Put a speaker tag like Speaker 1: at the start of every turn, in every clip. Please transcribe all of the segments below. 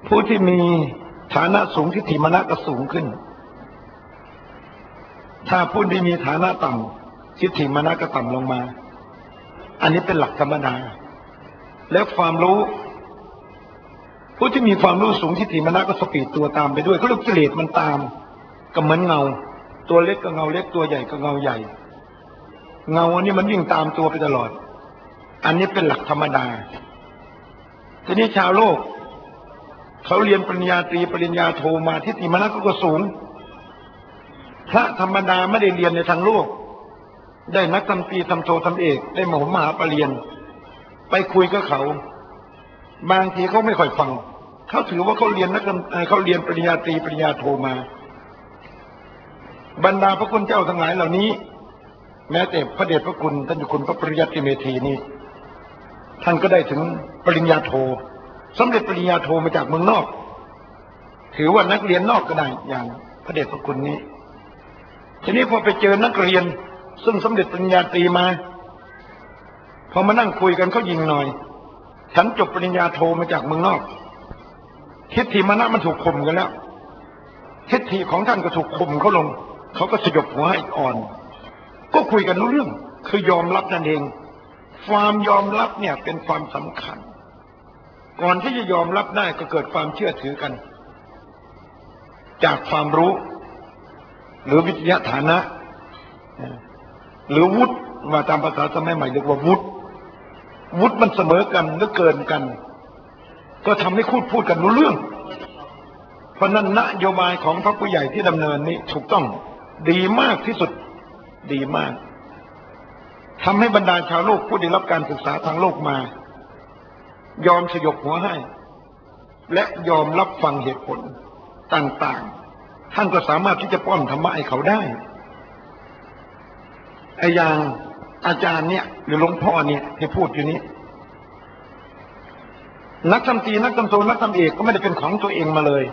Speaker 1: ผู้ที่มีฐานะสูงทิฏฐิมานะก็สูงขึ้นถ้าผู้ที่มีฐานะต่ำทิฏฐิมานะก็ต่ำลงมาอันนี้เป็นหลักธรรมดาแล้วความรู้ผู้ที่มีความรู้สูงทิฏฐิมานะก็สปีดตัวตามไปด้วยเขาเรียกกิเลสมันตามก็เหมือนเงาตัวเล็กก็เงาเล็กตัวใหญ่ก็เงาใหญ่เงาอันนี้มันวิ่งตามตัวไปตลอดอันนี้เป็นหลักธรรมดาทีนี้ชาวโลกเขาเรียนปริญญาตรีปริญญาโทมาทิฏฐิมานะก็สูงพระธรรมดาไม่ได้เรียนในทางโลกได้นักทำตรีทำโททำเอกได้มหาปรริญญาไปคุยกับเขาบางทีเขาไม่ค่อยฟังเขาถือว่าเขาเรียนเขาเรียนปริญญาตรีปริญญาโทมาบรรดาพระคุณเจ้าทั้งหลายเหล่านี้แม้แต่พระเดชพระคุณท่านเจ้าคุณพระปริยัติเมธีนี่ท่านก็ได้ถึงปริญญาโทสำเร็จปริญญาโทมาจากเมืองนอกถือว่านักเรียนนอกก็ได้อย่างพระเดชพระคุณนี้ทีนี้พอไปเจอนักเรียนซึ่งสำเร็จปริญญาตรีมาพอมานั่งคุยกันเขายิงหน่อยฉันจบปริญญาโทมาจากเมืองนอกทิฏฐิมานะมันถูกข่มกันแล้วทิฏฐิของท่านก็ถูกข่มเขาลงเขาก็สยบหัวให้อ่อนก็คุยกันรู้เรื่องคือยอมรับนั่นเองความยอมรับเนี่ยเป็นความสำคัญก่อนที่จะยอมรับได้ก็เกิดความเชื่อถือกันจากความรู้หรือวิทยาฐานะหรือวุฒิว่าตามภาษาสมัยใหม่เรียกว่าวุฒิมันเสมอกันหรือเกินกันก็ทำให้พูดกันรู้เรื่องเพราะนั้นนโยบายของพระผู้ใหญ่ที่ดำเนินนี้ถูกต้องดีมากที่สุดดีมากทำให้บรรดาชาวโลกผู้ได้รับการศึกษาทางโลกมายอมสยบหัวให้และยอมรับฟังเหตุผลต่างๆท่านก็สามารถที่จะป้อนธรรมะให้เขาได้ไอ้อย่างอาจารย์เนี่ยหรือหลวงพ่อเนี่ยที่พูดอยู่นี้นักธรรมตรีนักธรรมโทนักธรรมเอกก็ไม่ได้เป็นของตัวเองมาเลย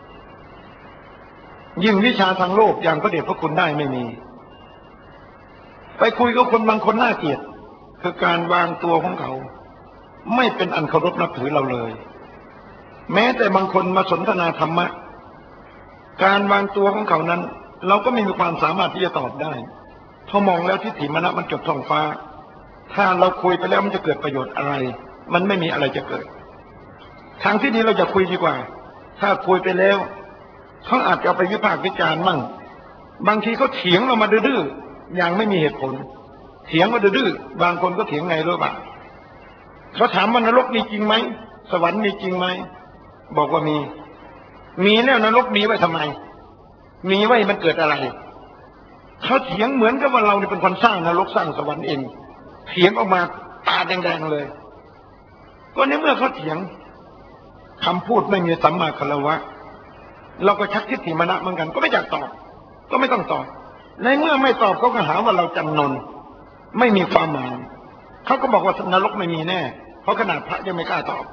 Speaker 1: ยิ่งวิชาทางโลกอย่างพระเดชพระคุณได้ไม่มีไปคุยกับคนบางคนน่าเกลียดคือการวางตัวของเขาไม่เป็นอันเคารพนับถือเราเลยแม้แต่บางคนมาสนทนาธรรมะการวางตัวของเขานั้นเราก็ไม่มีความสามารถที่จะตอบได้พอมองแล้วทิฏฐิมานะมันจบท้องฟ้าถ้าเราคุยไปแล้วมันจะเกิดประโยชน์อะไรมันไม่มีอะไรจะเกิดทางที่ดีเราจะคุยดีกว่าถ้าคุยไปแล้วเขาอาจจะเอาไปวิพากษ์วิจารณ์มั่งบางทีเขาเถียงเรามาดื้อๆอย่างไม่มีเหตุผลเถียงมาดื้อๆบางคนก็เถียงไงรู้ป่ะเขาถามว่านรกมีจริงไหมสวรรค์มีจริงไหมบอกว่ามีแล้วนรกมีไว้ทำไมมีไว้มันเกิดอะไรเขาเถียงเหมือนกับว่าเราเป็นคนสร้างนรกสร้างสวรรค์เองเถียงออกมาตาแดงๆเลยก็ในเมื่อเขาเถียงคำพูดไม่มีสัมมาคารวะเราก็ชักทิฏฐิมานะเหมือนกันก็ไม่อยากตอบก็ไม่ต้องตอบในเมื่อไม่ตอบเขาก็หาว่าเราจำนนไม่มีความหมายเขาก็บอกว่านรกไม่มีแน่เพราะขนาดพระยังไม่กล้าตอบ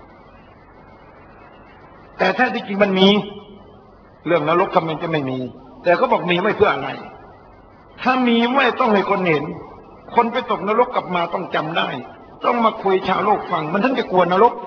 Speaker 1: แต่แท้ที่จริงมันมีเรื่องนรกทำไมจะไม่มีแต่เขาบอกมีไว้เพื่ออะไรถ้ามีไว้ต้องให้คนเห็นคนไปตกนรกกลับมาต้องจำได้ต้องมาคุยชาวโลกฟังมันถึงจะกลัวนรก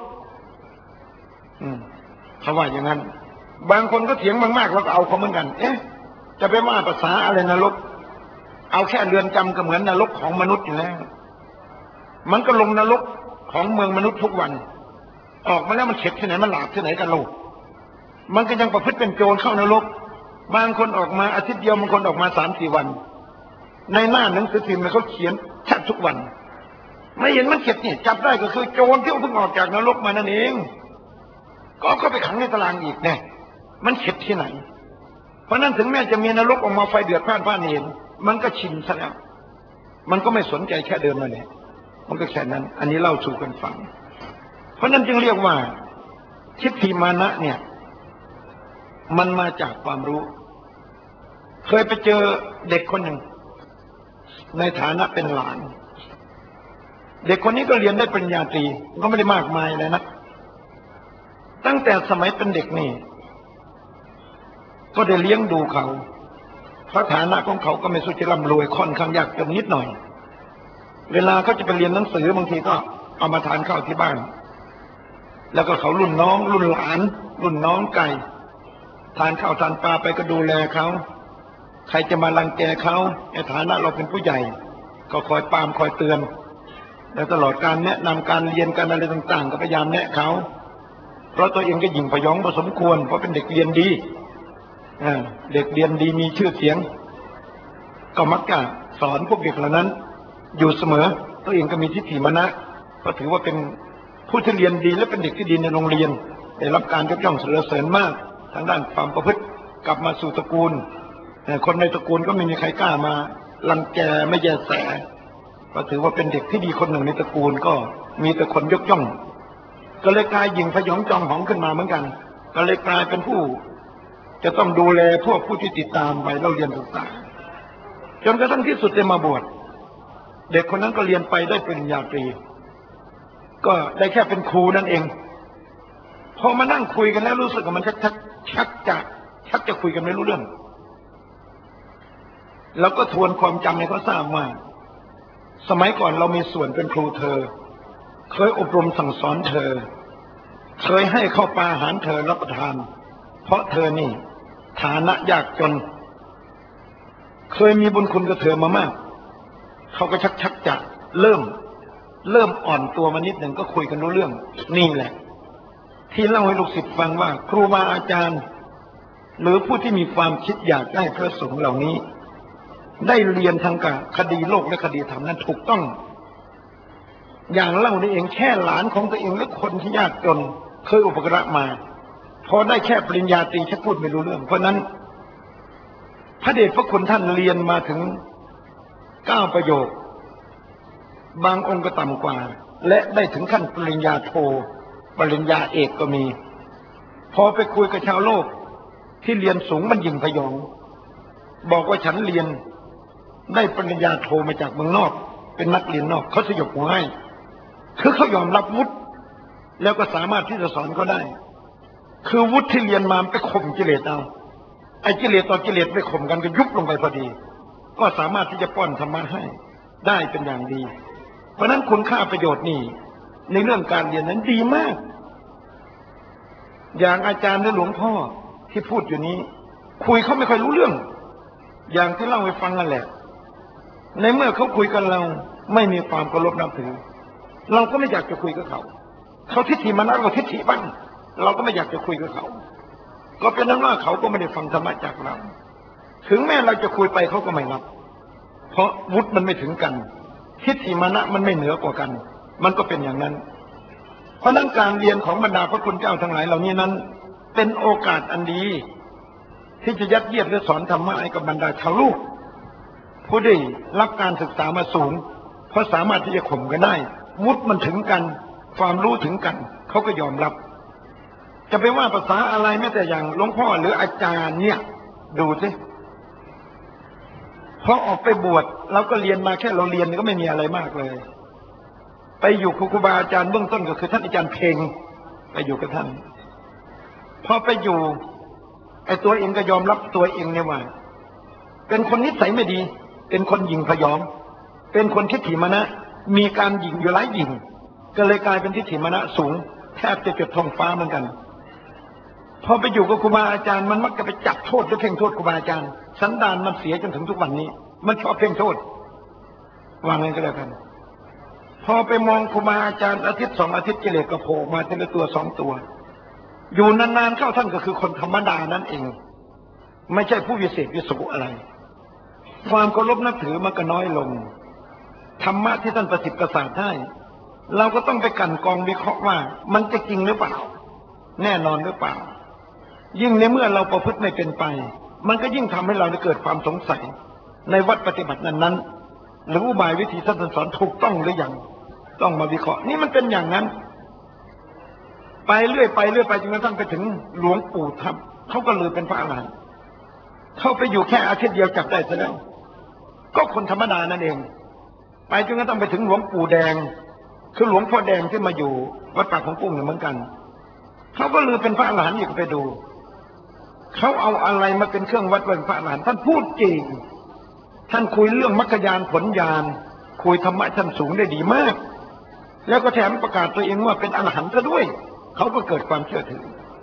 Speaker 1: เขาว่าอย่างนั้นบางคนก็เถียงมากๆแล้วก็เอาเขาเหมือนกันจะไปว่าภาษาอะไรนรกเอาแค่เรือนจำก็เหมือนนรกของมนุษย์อยู่แล้วมันก็ลงนรกของเมืองมนุษย์ทุกวันออกมาแล้วมันเข็ดที่ไหนมันหลาบที่ไหนกันลูกมันก็ยังประพฤติเป็นโจรเข้านรกบางคนออกมาอาทิตย์เดียวบางคนออกมา3-4 วันในหน้าหนังสือพิมพ์เขาเขียนชัดทุกวันไม่เห็นมันเข็ดนี่จับได้ก็คือโจรที่เพิ่งออกจากนรกมานั่นเองก็ไปขังในตารางอีกแน่มันเข็ดที่ไหนเพราะนั้นถึงแม้จะมีนรกออกมาไฟเดือดพล่านเห็นมันก็ชินซะแล้วมันก็ไม่สนใจแค่เดิมนั่นแหละมันก็แค่นั้นอันนี้เล่าสู่กันฟังเพราะนั้นจึงเรียกว่าทิฏฐิมานะเนี่ยมันมาจากความรู้เคยไปเจอเด็กคนหนึ่งในฐานะเป็นหลานเด็กคนนี้ก็เรียนได้ปริญญาตรีก็ไม่ได้มากมายเลยนะตั้งแต่สมัยเป็นเด็กนี่ก็ได้เลี้ยงดูเขาเพราะฐานะของเขาก็ไม่สุจริตร่ำรวยค่อนข้างยากจนนิดหน่อยเวลาเขาจะไปเรียนหนังสือบางทีก็เอามาทานข้าวที่บ้านแล้วก็เขารุ่นน้องรุ่นหลานรุ่นน้องไก่ทานข้าวทานปลาไปก็ดูแลเขาใครจะมารังแกเขาในฐานะเราเป็นผู้ใหญ่ก็คอยปรามคอยเตือนและตลอดการแนะนำการเรียนการอะไรต่างๆก็พยายามแนะเขาเพราะตัวเองก็หยิ่งพยองพอสมควรเพราะเป็นเด็กเรียนดีเด็กเรียนดีมีชื่อเสียงก็มักจะสอนพวกเด็กเหล่านั้นอยู่เสมอตัวเองก็มีทิฏฐิมานะเพราะถือว่าเป็นผู้ที่เรียนดีและเป็นเด็กที่ดีในโรงเรียนได้รับการยกย่องสรรเสริญมากทางด้านความประพฤติกลับมาสู่ตระกูลแต่คนในตระกูลก็ไม่มีใครกล้ามารังแกไม่แยแสก็ถือว่าเป็นเด็กที่ดีคนหนึ่งในตระกูลก็มีแต่คนยกย่องก็เลยกลายหยิ่งพยองจองหองขึ้นมาเหมือนกันก็เลยกลายเป็นผู้จะต้องดูแลพวกผู้ที่ติดตามไปเล่าเรียนต่างๆจนกระทั่งที่สุดได้มาบวชเด็กคนนั้นก็เรียนไปได้ปริญญาตรีก็ได้แค่เป็นครูนั่นเองพอมานั่งคุยกันแล้วรู้สึกว่ามันชักจะคุยกันไม่รู้เรื่องแล้วก็ทวนความจำให้เขาทราบว่าสมัยก่อนเรามีส่วนเป็นครูเธอเคยอบรมสั่งสอนเธอเคยให้ข้าวปลาอาหารเธอรับประทานเพราะเธอนี่ฐานะยากจนเคยมีบุญคุณกับเธอมามากเขาก็ชักจะเริ่มอ่อนตัวมานิดหนึ่งก็คุยกันรู้เรื่องนี่แหละที่เล่าให้ลูกศิษย์ฟังว่าครูบาอาจารย์หรือผู้ที่มีความคิดอยากได้พระสงฆ์เหล่านี้ได้เรียนทางการคดีโลกและคดีธรรมนั้นถูกต้องอย่างเล่านี่เองแค่หลานของตัวเองและคนที่ยากจนเคยอุปการะมาพอได้แค่ปริญญาตรีแค่พูดไม่รู้เรื่องเพราะนั้นพระเดชพระคุณท่านเรียนมาถึง9 ประโยคบางองค์ก็ต่ำกว่าและได้ถึงขั้นปริญญาโทปริญญาเอกก็มีพอไปคุยกับชาวโลกที่เรียนสูงมันยิ่งพยองบอกว่าฉันเรียนได้ปริญญาโทมาจากเมืองนอกเป็นนักเรียนนอกเขาสยบหัวให้คือเขายอมรับวุฒิแล้วก็สามารถที่จะสอนเขาได้คือวุฒิที่เรียนมาไปข่มกิเลสเอาไอ้กิเลสต่อกิเลสไปข่มกันก็ยุบลงไปพอดีก็สามารถที่จะป้อนธรรมะให้ได้เป็นอย่างดีเพราะนั้นคุณค่าประโยชน์นี่ในเรื่องการเรียนนั้นดีมากอย่างอาจารย์และหลวงพ่อที่พูดอยู่นี้คุยเขาไม่ค่อยรู้เรื่องอย่างที่เล่าให้ฟังนั่นแหละในเมื่อเขาคุยกันเราไม่มีความเคารพนับถือเราก็ไม่อยากจะคุยกับเขาทิฏฐิมานะเราทิฏฐิบ้างเราก็ไม่อยากจะคุยกับเขาก็เป็นนั้นว่าเขาก็ไม่ได้ฟังธรรมะจากเราถึงแม้เราจะคุยไปเขาก็ไม่รับเพราะวุฒิมันไม่ถึงกันทิฏฐิมานะมันไม่เหนือกว่ากันมันก็เป็นอย่างนั้นเพราะนั้นการเรียนของบรรดาพระคุณเจ้าทั้งหลายเหล่านี้นั้นเป็นโอกาสอันดีที่จะยัดเยียดและสอนธรรมะให้กับบรรดาชาวลูกผู้ได้รับการศึกษามาสูงเพราะสามารถที่จะข่มกันได้วุฒิมันถึงกันความรู้ถึงกันเขาก็ยอมรับจะไปว่าภาษาอะไรแม้แต่อย่างหลวงพ่อหรืออาจารย์เนี่ยดูสิพอออกไปบวชเราก็เรียนมาแค่เราเรียนก็ไม่มีอะไรมากเลยไปอยู่ครูบาอาจารย์เบื้องต้นก็คือท่านอาจารย์เพลงไปอยู่กับท่านพอไปอยู่ไอ้ตัวเองก็ยอมรับตัวเองเนี่ยว่าเป็นคนนิสัยไม่ดีเป็นคนหยิ่งพยองเป็นคนทิฏฐิมานะมีการหยิ่งอยู่หลายหยิ่งก็เลยกลายเป็นทิฏฐิมานะสูงแทบจะจุดท้องฟ้าเหมือนกันพอไปอยู่กับครูบาอาจารย์มันมักจะไปจับโทษและเพ่งโทษครูบาอาจารย์สันดานมันเสียจนถึงทุกวันนี้มันชอบเพ่งโทษวางเงินก็แล้วกันพอไปมองครูบาอาจารย์อาทิตย์2 อาทิตย์กิเลสก็โผล่มาทีละตัว2 ตัวอยู่นานๆเข้าท่านก็คือคนธรรมดานั่นเองไม่ใช่ผู้วิเศษวิสุอะไรความเคารพนับถือมันก็น้อยลงธรรมะที่ท่านประสิทธิ์ประสาทได้เราก็ต้องไปกั่นกรองวิเคราะห์ว่ามันจะจริงหรือเปล่าแน่นอนหรือเปล่ายิ่งในเมื่อเราประพฤติไม่เป็นไปมันก็ยิ่งทำให้เราเกิดความสงสัยในวัดปฏิบัตินั้นหรืออุบายวิธีท่านสอนถูกต้องหรือยังต้องมาวิเคราะห์นี่มันเป็นอย่างนั้นไปเรื่อยไปจนกระทั่งไปถึงหลวงปู่ทับเขาก็เลยเป็นพระอรหันต์เขาไปอยู่แค่อาทิตย์เดียวจับได้ซะแล้วก็คนธรรมดานั่นเองไปจนกระทั่งไปถึงหลวงปู่แดงคือหลวงพ่อแดงที่มาอยู่วัดป่าของกุ้งเหมือนกันเขาก็เลยเป็นพระอรหันต์อีกไปดูเขาเอาอะไรมาเป็นเครื่องวัดเป็นพระอรหันต์ท่านพูดจริงท่านคุยเรื่องมรรคญาณผลญาณคุยธรรมะชั้นสูงได้ดีมากแล้วก็แถมประกาศตัวเองว่าเป็นอรหันต์ซะด้วยเขาก็เกิดความเชื่อถือ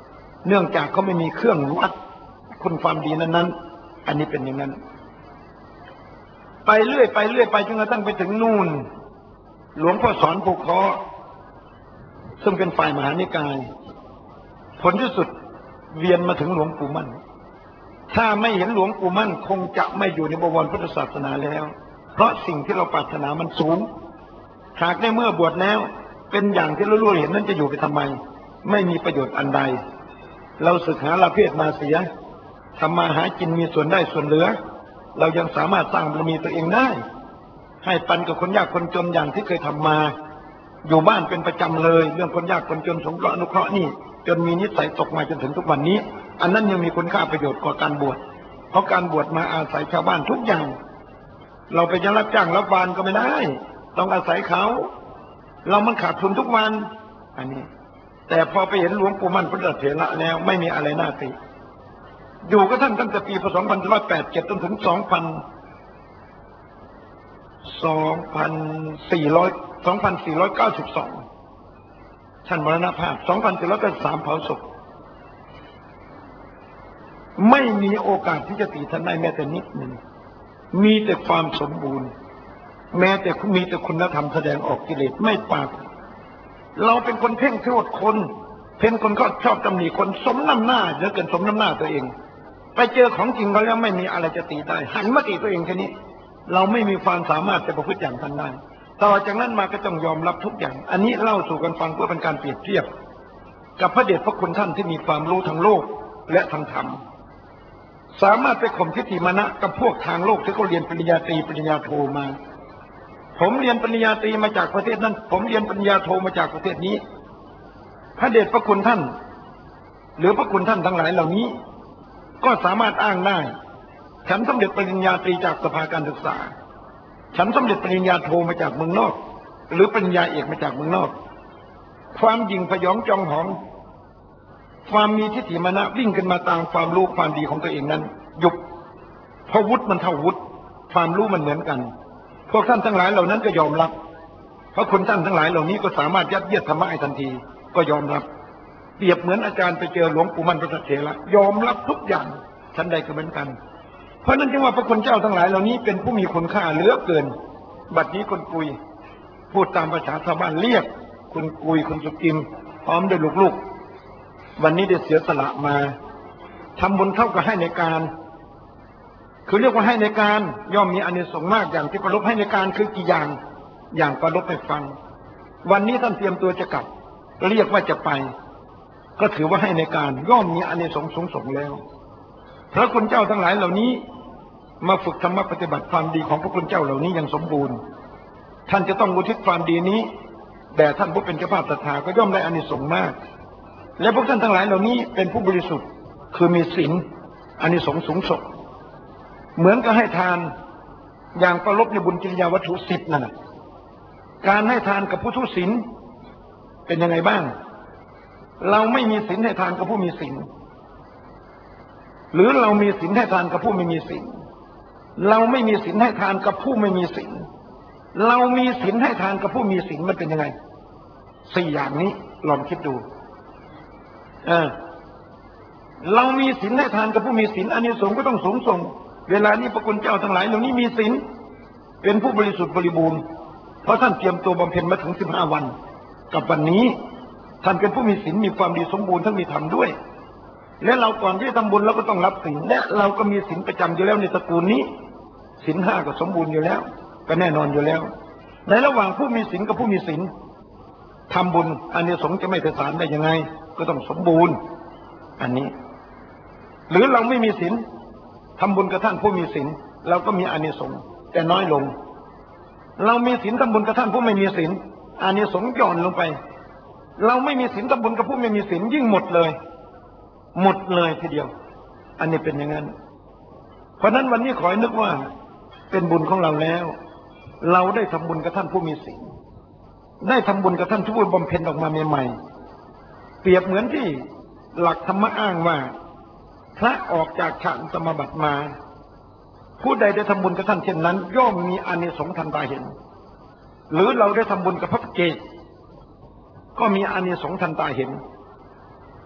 Speaker 1: เนื่องจากเขาไม่มีเครื่องวัดคุณความดีนั้นๆอันนี้เป็นอย่างนั้นไปเรื่อยไปเรื่อยไปจนกระทั่งไปถึงนู่นหลวงพ่อสอนภูเคาะซึ่งเป็นฝ่ายมหานิกายผลที่สุดเวียนมาถึงหลวงปู่มั่นถ้าไม่เห็นหลวงปู่มั่นคงจะไม่อยู่ในบวรพุทธศาสนาแล้วเพราะสิ่งที่เราปรารถนามันสูงหากในเมื่อบวชแล้วเป็นอย่างที่เรารู้เห็นนั้นจะอยู่ไปทำไมไม่มีประโยชน์อันใดเราศึกหาลาภมาเสียทำมาหากินมีส่วนได้ส่วนเหลือเรายังสามารถสร้างบารมีตัวเองได้ให้ปันกับคนยากคนจนอย่างที่เคยทำมาอยู่บ้านเป็นประจำเลยเรื่องคนยากคนจนสงเคราะห์อนุเคราะห์นี่จนมีนิสัยตกมาจนถึงทุกวันนี้อันนั้นยังมีคุณค่าประโยชน์กว่าการบวชเพราะการบวชมาอาศัยชาวบ้านทุกอย่างเราไปยังรับจ้างรับบานก็ไม่ได้ต้องอาศัยเขาเรามันขาดทุนทุกวันอันนี้แต่พอไปเห็นหลวงปู่มั่นพุทธเถระแล้วไม่มีอะไรน่าติอยู่กับท่านตั้งแต่ปี2587จนถึง2492ท่านมรณภาพ2493เผาศพไม่มีโอกาสที่จะตีท่านได้แม้แต่นิดหนึ่งมีแต่ความสมบูรณ์แม้แต่มีแต่คุณธรรมแสดงออกกิเลสไม่ปากเราเป็นคนเพ่งโทษคนเป็นคนก็ชอบตำหนิคนสมน้ำหน้าเหลือเกินสมน้ำหน้าตัวเองไปเจอของจริงเขาแล้วไม่มีอะไรจะตีได้หันมาตีตัวเองแค่นี้เราไม่มีความสามารถจะประพฤติอย่างท่านได้ต่อจากนั้นมาก็ต้องยอมรับทุกอย่างอันนี้เล่าสู่กันฟังเพื่อเป็นการเปรียบเทียบกับพระเดชพระคุณท่านที่มีความรู้ทางโลกและทางธรรมสามารถไปข่มทิฏฐิมานะกับพวกทางโลกที่เขาเรียนปริญญาตรีปริญญาโทมาผมเรียนปริญญาตรีมาจากประเทศนั้นผมเรียนปริญญาโทมาจากประเทศนี้พระเดชพระคุณท่านหรือพระคุณท่านทั้งหลายเหล่านี้ก็สามารถอ้างได้ฉันสำเร็จปริญญาตรีจากสภาการศึกษาฉันสำเร็จปริญญาโทมาจากเมืองนอกหรือปริญญาเอกมาจากเมืองนอกความหยิ่งพยองจองหองความมีทิฏฐิมานะวิ่งขึ้นมาตามความรู้ความดีของตัวเองนั้นยุบเพราะวุฒิมันเท่าวุฒิความรู้มันเหมือนกันพวกท่านทั้งหลายเหล่านั้นก็ยอมรับเพราะคนท่านทั้งหลายเหล่านี้ก็สามารถยัดเยียดธรรมะให้ทันทีก็ยอมรับเปรียบเหมือนอาจารย์ไปเจอหลวงปู่มั่นพุทธเถระยอมรับทุกอย่างท่านใดก็เหมือนกันเพราะนั้นจึงว่าพระคุณเจ้าทั้งหลายเหล่านี้เป็นผู้มีคุณค่าเหลือเกินบัดนี้คนกุยพูดตามภาษาชาวบ้านเรียกคุณกุยคุณสุกิมพร้อมด้วยลูกๆวันนี้ได้เสียสละมาทำบุญเท่ากับให้ในการคือเรียกว่าให้ในการย่อมมีอานิสงส์มากอย่างที่ประลบให้ในการคือกี่อย่างประลบให้ฟังวันนี้ท่านเตรียมตัวจะกลับเรียกว่าจะไปก็ถือว่าให้ในการย่อมมีอานิสงส์สูงส่งแล้วพระคุณเจ้าทั้งหลายเหล่านี้มาฝึกธรรมปฏิบัติความดีของพระคุณเจ้าเหล่านี้อย่างสมบูรณ์ท่านจะต้องอุทิศความดีนี้แด่ท่านผู้เป็นเจ้าภาพศรัทธาก็ย่อมได้อานิสงส์มากและพวกท่านทั้งหลายเหล่านี้เป็นผู้บริสุทธิ์คือมีศีลอานิสงส์สูงส่งเหมือนกับให้ทานอย่างประลบในบุญกิริยาวัตถุ10นั่นการให้ทานกับผู้ทุศีลเป็นยังไงบ้างเราไม่มีศีลให้ทานกับผู้มีศีลหรือเรามีศีลให้ทานกับผู้ไม่มีศีลเราไม่มีศีลให้ทานกับผู้ไม่มีศีลเรามีศีลให้ทานกับผู้มีศีลมันเป็นยังไง4อย่างนี้ลองคิดดูเรามีศีลให้ทานกับผู้มีศีลอานิสงส์ก็ต้องสูงส่งเวลานี้พระคุณเจ้าทั้งหลายเหล่านี้มีศีลเป็นผู้บริสุทธิ์บริบูรณ์เพราะท่านเตรียมตัวบำเพ็ญมาถึง15 วันกับวันนี้ท่านเป็นผู้มีศีลมีความดีสมบูรณ์ทั้งมีธรรมด้วยและเราก่อนที่จะทำบุญเราก็ต้องรับศีลและเราก็มีศีลประจำอยู่แล้วในตระกูลนี้ศีล5ก็สมบูรณ์อยู่แล้วก็แน่นอนอยู่แล้วในระหว่างผู้มีศีลกับผู้มีศีลทำบุญอานิสงส์จะไม่ประสานได้ยังไงก็ต้องสมบูรณ์อันนี้หรือเราไม่มีศีลทำบุญกับท่านผู้มีศีลเราก็มีอานิสงส์แต่น้อยลงเรามีศีลทำบุญกับท่านผู้ไม่มีศีลอานิสงส์หย่อนลงไปเราไม่มีศีลทำบุญกับผู้ไม่มีศีลยิ่งหมดเลยทีเดียวอันนี้เป็นอย่างนั้นเพราะนั้นวันนี้ขอให้นึกว่าเป็นบุญของเราแล้วเราได้ทำบุญกับท่านผู้มีศีลได้ทำบุญกับท่านผู้บำเพ็ญออกมาใหม่ๆเปรียบเหมือนที่หลักธรรมะอ้างว่าพระออกจากฌานสมาบัติมาผู้ใดได้ทำบุญกับท่านเช่นนั้นย่อมมีอานิสงส์ทันตาเห็นหรือเราได้ทำบุญกับพระเกศก็มีอานิสงส์ทันตาเห็น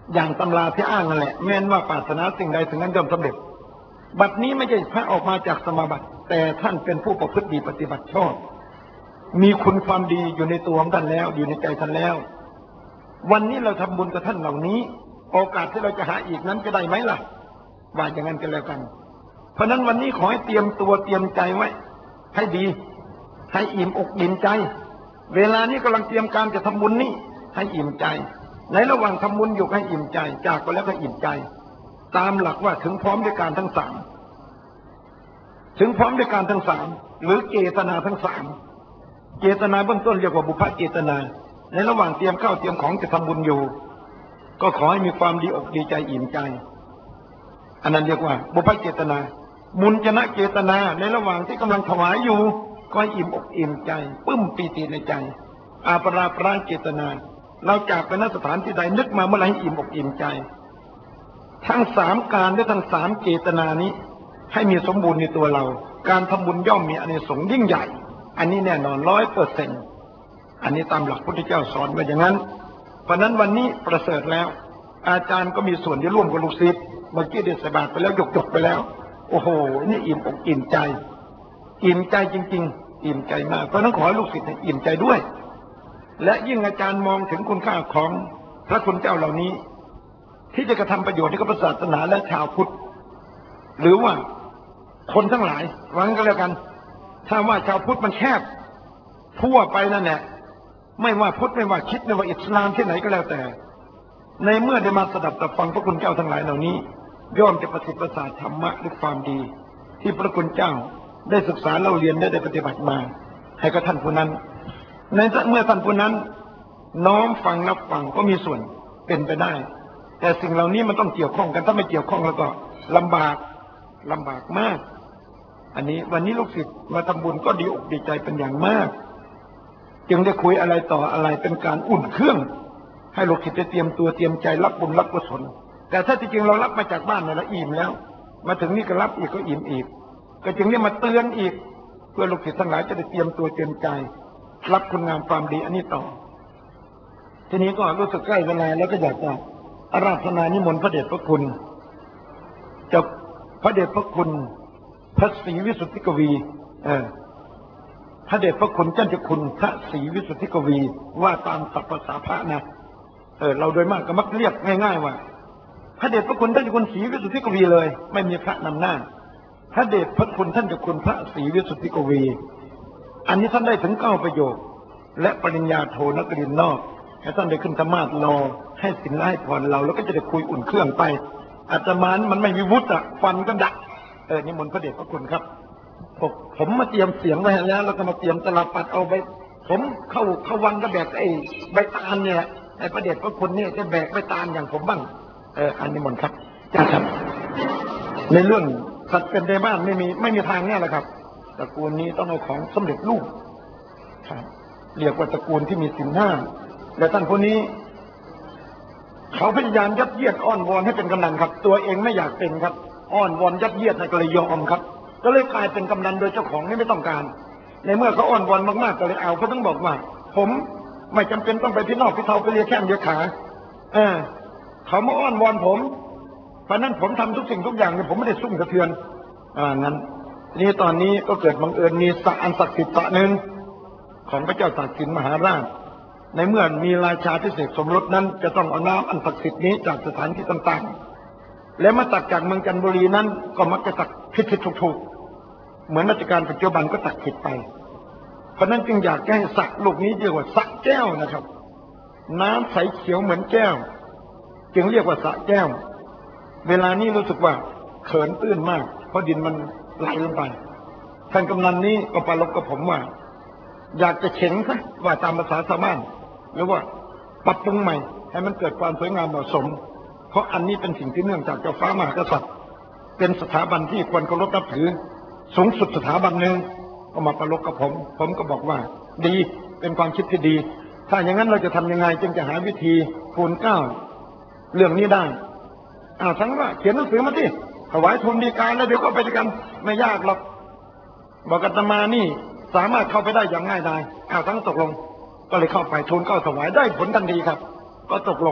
Speaker 1: อย่างตำราที่อ้างนั่นแหละแม้นว่าปรารถนาสิ่งใดสิ่งนั้นย่อมสำเร็จบัดนี้ไม่ใช่พระออกมาจากสมาบัติแต่ท่านเป็นผู้ประพฤติดีปฏิบัติชอบมีคุณความดีอยู่ในตัวของท่านแล้วอยู่ในใจท่านแล้ววันนี้เราทำบุญกับท่านเหล่านี้โอกาสที่เราจะหาอีกนั้นจะได้ไหมล่ะว่าอย่างนั้นกันแล้วกันเพราะนั้นวันนี้ขอให้เตรียมตัวเตรียมใจไว้ให้ดีให้อิ่มอกอิ่มใจเวลานี้กำลังเตรียมการจะทำบุญนี้ให้อิ่มใจในระหว่างทำบุญอยู่ให้อิ่มใจจากไปแล้วก็อิ่มใจตามหลักว่าถึงพร้อมด้วยการทั้งสามถึงพร้อมด้วยการทั้งสามหรือเจตนาทั้งสามเจตนาเบื้องต้นเรียกว่าบุพเจตนาในระหว่างเตรียมข้าวเตรียมของจะทำบุญอยู่ก็ขอให้มีความดีอกดีใจอิ่มใจอันนั้นเรียกว่าบุพเจตนามุญจนะเจตนาในระหว่างที่กำลังถวายอยู่ก็ให้อิ่มอกอิ่มใจปลื้มปีติในใจอาปราปราเจตนาเราจากไปณสถานที่ใดนึกมาเมื่อไรให้อิ่มอกอิ่มใจทั้งสามการและทั้งสามเจตนานี้ให้มีสมบูรณ์ในตัวเราการทำบุญย่อมมีอานิสงส์ยิ่งใหญ่อันนี้แน่นอน100%อันนี้ตามหลักพุทธเจ้าสอนไว้อย่างนั้นเพราะนั้นวันนี้ประเสริฐแล้วอาจารย์ก็มีส่วนที่ร่วมกับลูกศิษย์เมื่อกี้ได้สบายไปแล้วยกไปแล้วโอ้โหนี่อิ่มอกอิ่มใจอิ่มใจจริงๆอิ่มใจมากเพราะนั้นขอให้ลูกศิษย์อิ่มใจด้วยและยิ่งอาจารย์มองถึงคุณค่าของพระคุณเจ้าเหล่านี้ที่จะกระทำประโยชน์ให้กับศาสนาและชาวพุทธหรือว่าคนทั้งหลายว่างั้นก็แล้วกันถ้าว่าชาวพุทธมันแคบทั่วไปนั่นแหละไม่ว่าพุทธไม่ว่าคริสต์ไม่ว่าอิสลามที่ไหนก็แล้วแต่ในเมื่อได้มาสดับตับฟังพระคุณเจ้าทั้งหลายเหล่านี้ย่อมจะประสิทธิ์ประสาทธรรมะด้วยความดีที่พระคุณเจ้าได้ศึกษาเล่าเรียนได้ปฏิบัติมาให้กับท่านผู้นั้นในเมื่อท่านผู้นั้นน้อมฟังรับฟังก็มีส่วนเป็นไปได้แต่สิ่งเหล่านี้มันต้องเกี่ยวข้องกันถ้าไม่เกี่ยวข้องแล้วก็ลำบากมากอันนี้วันนี้ลูกศิษย์มาทำบุญก็ดีอกดีใจเป็นอย่างมากจึงได้คุยอะไรต่ออะไรเป็นการอุ่นเครื่องให้ลูกศิษย์ได้เตรียมตัวเตรียมใจรับบุญรับกุศลแต่ถ้าที่จริงเรารับมาจากบ้านเนี่ยเราอิ่มแล้วมาถึงนี่ก็รับอีกก็อิ่มอีกก็จึงได้มาเตือนอีกเพื่อลูกศิษย์ทั้งหลายจะได้เตรียมตัวเตรียมใจรับคุณงามความดีอันนี้ต่อทีนี้ก็รู้สึกใกล้เวลาแล้วก็อยากจะอาราธนานิมนต์พระเดชพระคุณเจ้าพระเดชพระคุณพระศรีวิสุทธิกวีพระเดชพระคุณเจ้าเจ้าคุณพระศรีวิสุทธิกวีว่าตามศัพท์ภาษาพระนะเราโดยมากก็มักเรียกง่ายๆว่าพระเดชพระคุณท่านเจ้าคุณศรีวิสุทธิกวีเลยไม่มีพระนำหน้าพระเดชพระคุณท่านเจ้าคุณพระศรีวิสุทธิกวีอันนี้ท่านได้ถึง9ประโยคและปริญญาโทนักเรียนนอกให้ท่านได้ขึ้นธรรมาสรอให้ศีลให้พรเราแล้วก็จะได้คุยอุ่นเครื่องไปอาตมามันไม่มีวุฒิฟันก็ดักนิมนต์พระเดชพระคุณครับผมมาเตรียมเสียงไว้แล้วก็มาเตรียมตลับปัดเอาไปผมเข้าวังก็แบกไอ้ใบตาลเนี่ยไอ้พระเดชพระคุณเนี่ยจะแบกใบตาลอย่างผมบ้างอันนิมนต์ครับจ้าครับในเรื่องสัตว์เป็นในบ้านไม่มีทางเนี่ยแหละครับตระกูลนี้ต้องเอาของสำเร็จรูปครับเรียกว่าตระกูลที่มีศีลห้าและท่านผู้นี้เขาพยายามยัดเยียดอ้อนวอนให้เป็นกำนันครับตัวเองไม่อยากเป็นครับอ้อนวอนยัดเยียดก็เลยยอมครับก็เลยกลายเป็นกำนันโดยเจ้าของนี่ไม่ต้องการในเมื่อเขาอ้อนวอนมากๆก็เลยเอาเขาต้องบอกว่าผมไม่จำเป็นต้องไปพี่นอกพี่เทาไปเลียแข้งเลียขาเขามาอ้อนวอนผมเพราะนั้นผมทำทุกสิ่งทุกอย่างเนี่ยผมไม่ได้ซุ่มกระเทือนงั้นนี่ตอนนี้ก็เกิดบังเอิญมีสระอันศักดิ์สิทธิ์สระหนึ่งของพระเจ้าตากสินมหาราชในเมื่อมีราชาพิเศษสมรสนั้นจะต้องเอาน้ำอันศักดิ์สิทธิ์นี้จากสถานที่ต่างๆและมาตักจากเมืองจันทบุรีนั้นก็มักจะตักผิดถูกเหมือนรัชกาลปัจจุบันก็ตักผิดไปเพราะนั้นจึงอยากให้สระลูกนี้เรียกว่าสระแก้วนะครับน้ำใสเขียวเหมือนแก้วจึงเรียกว่าสระแก้วเวลานี้รู้สึกว่าเขินตื้นมากเพราะดินมันไหลลงไปท่านกำนันนี้ก็ปรารภกับผมว่าอยากจะเฉ่งซะว่าตามภาษาชาวบ้านหรือว่าปรับปรุงใหม่ให้มันเกิดความสวยงามเหมาะสมเพราะอันนี้เป็นสิ่งที่เนื่องจากเจ้าฟ้ามหากษัตริย์เป็นสถาบันที่ควรเคารพนับถือสูงสุดสถาบันหนึ่งก็มาปรารภกับผมก็บอกว่าดีเป็นความคิดที่ดีถ้าอย่างนั้นเราจะทำยังไงจึงจะหาวิธีทูลเกล้าเรื่องนี้ได้ทั้งว่าเขียนหนังสือมาที่ถวายทูลฎีกาแล้วเดี๋ยวก็ไปด้วยกันไม่ยากหรอกบอกอาตมานี่สามารถเข้าไปได้อย่างง่ายดายทั้งตกลงก็เลยเข้าไปทูลเกล้าถวายได้ผลทันทีครับก็ตกลง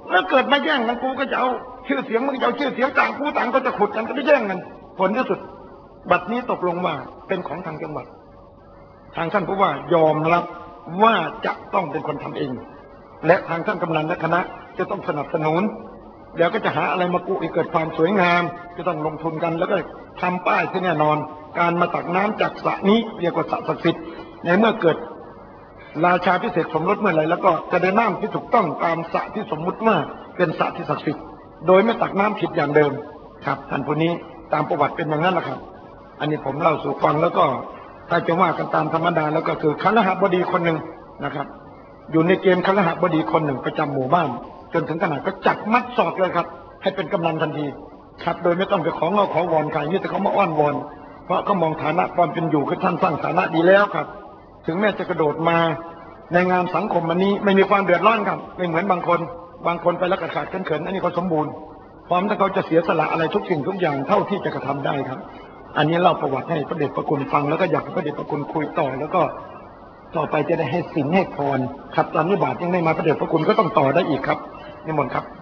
Speaker 1: แล้วเกิดมาแย่งกันกูก็จะเอาชื่อเสียงมึงจะเอาชื่อเสียงต่างกูต่างก็จะขุดกันก็จะแย่งกันผลที่สุดบัดนี้ตกลงว่าเป็นของทางจังหวัดทางท่านผู้ว่ายอมรับว่าจะต้องเป็นคนทำเองและทางท่านกำนันและคณะจะต้องสนับสนุนเดี๋ยวก็จะหาอะไรมากุให้เกิดความสวยงามจะต้องลงทุนกันแล้วก็ทำป้ายที่แน่นอนการมาตักน้ำจากสระนี้เรียกว่าสระศักดิ์สิทธิ์ในเมื่อเกิดราชาพิเศษสมรสเมื่อไหร่แล้วก็จะได้น้ำที่ถูกต้องตามสระที่สมมุติว่าเป็นสระที่ศักดิ์สิทธิ์โดยไม่ตักน้ำผิดอย่างเดิมครับท่านผู้นี้ตามประวัติเป็นอย่างนั้นแหละครับอันนี้ผมเล่าสู่ฟังแล้วก็ถ้าจะว่ากันตามธรรมดาแล้วก็คือคฤหบดีคนหนึ่งนะครับอยู่ในเกมคฤหบดีคนหนึ่งประจำหมู่บ้านจนถึงขนาดก็จับมัดศอกเลยครับให้เป็นกำนันทันทีครับโดยไม่ต้องไปของอขอวอนใครนี่แต่เขามาอ้อนวอนเพราะเขามองฐานะความเป็นอยู่คือท่านสร้างฐานะดีแล้วครับถึงแม้จะกระโดดมาในงานสังคมอันนี้ไม่มีความเดือดร้อนครับไม่เหมือนบางคนไปแล้วกระขาดเขินอันนี้เขาสมบูรณ์พร้อมที่เขาจะเสียสละอะไรทุกสิ่งทุกอย่างเท่าที่จะกระทำได้ครับอันนี้เล่าประวัติให้พระเดชพระคุณฟังแล้วก็อยากให้พระเดชพระคุณคุยต่อแล้วก็ต่อไปจะได้ให้สินให้พรครับตอนนี้บาทยังไม่มาพระเดชพระคุณก็ต้องต่อได้อีกครับนิมนต์ครับ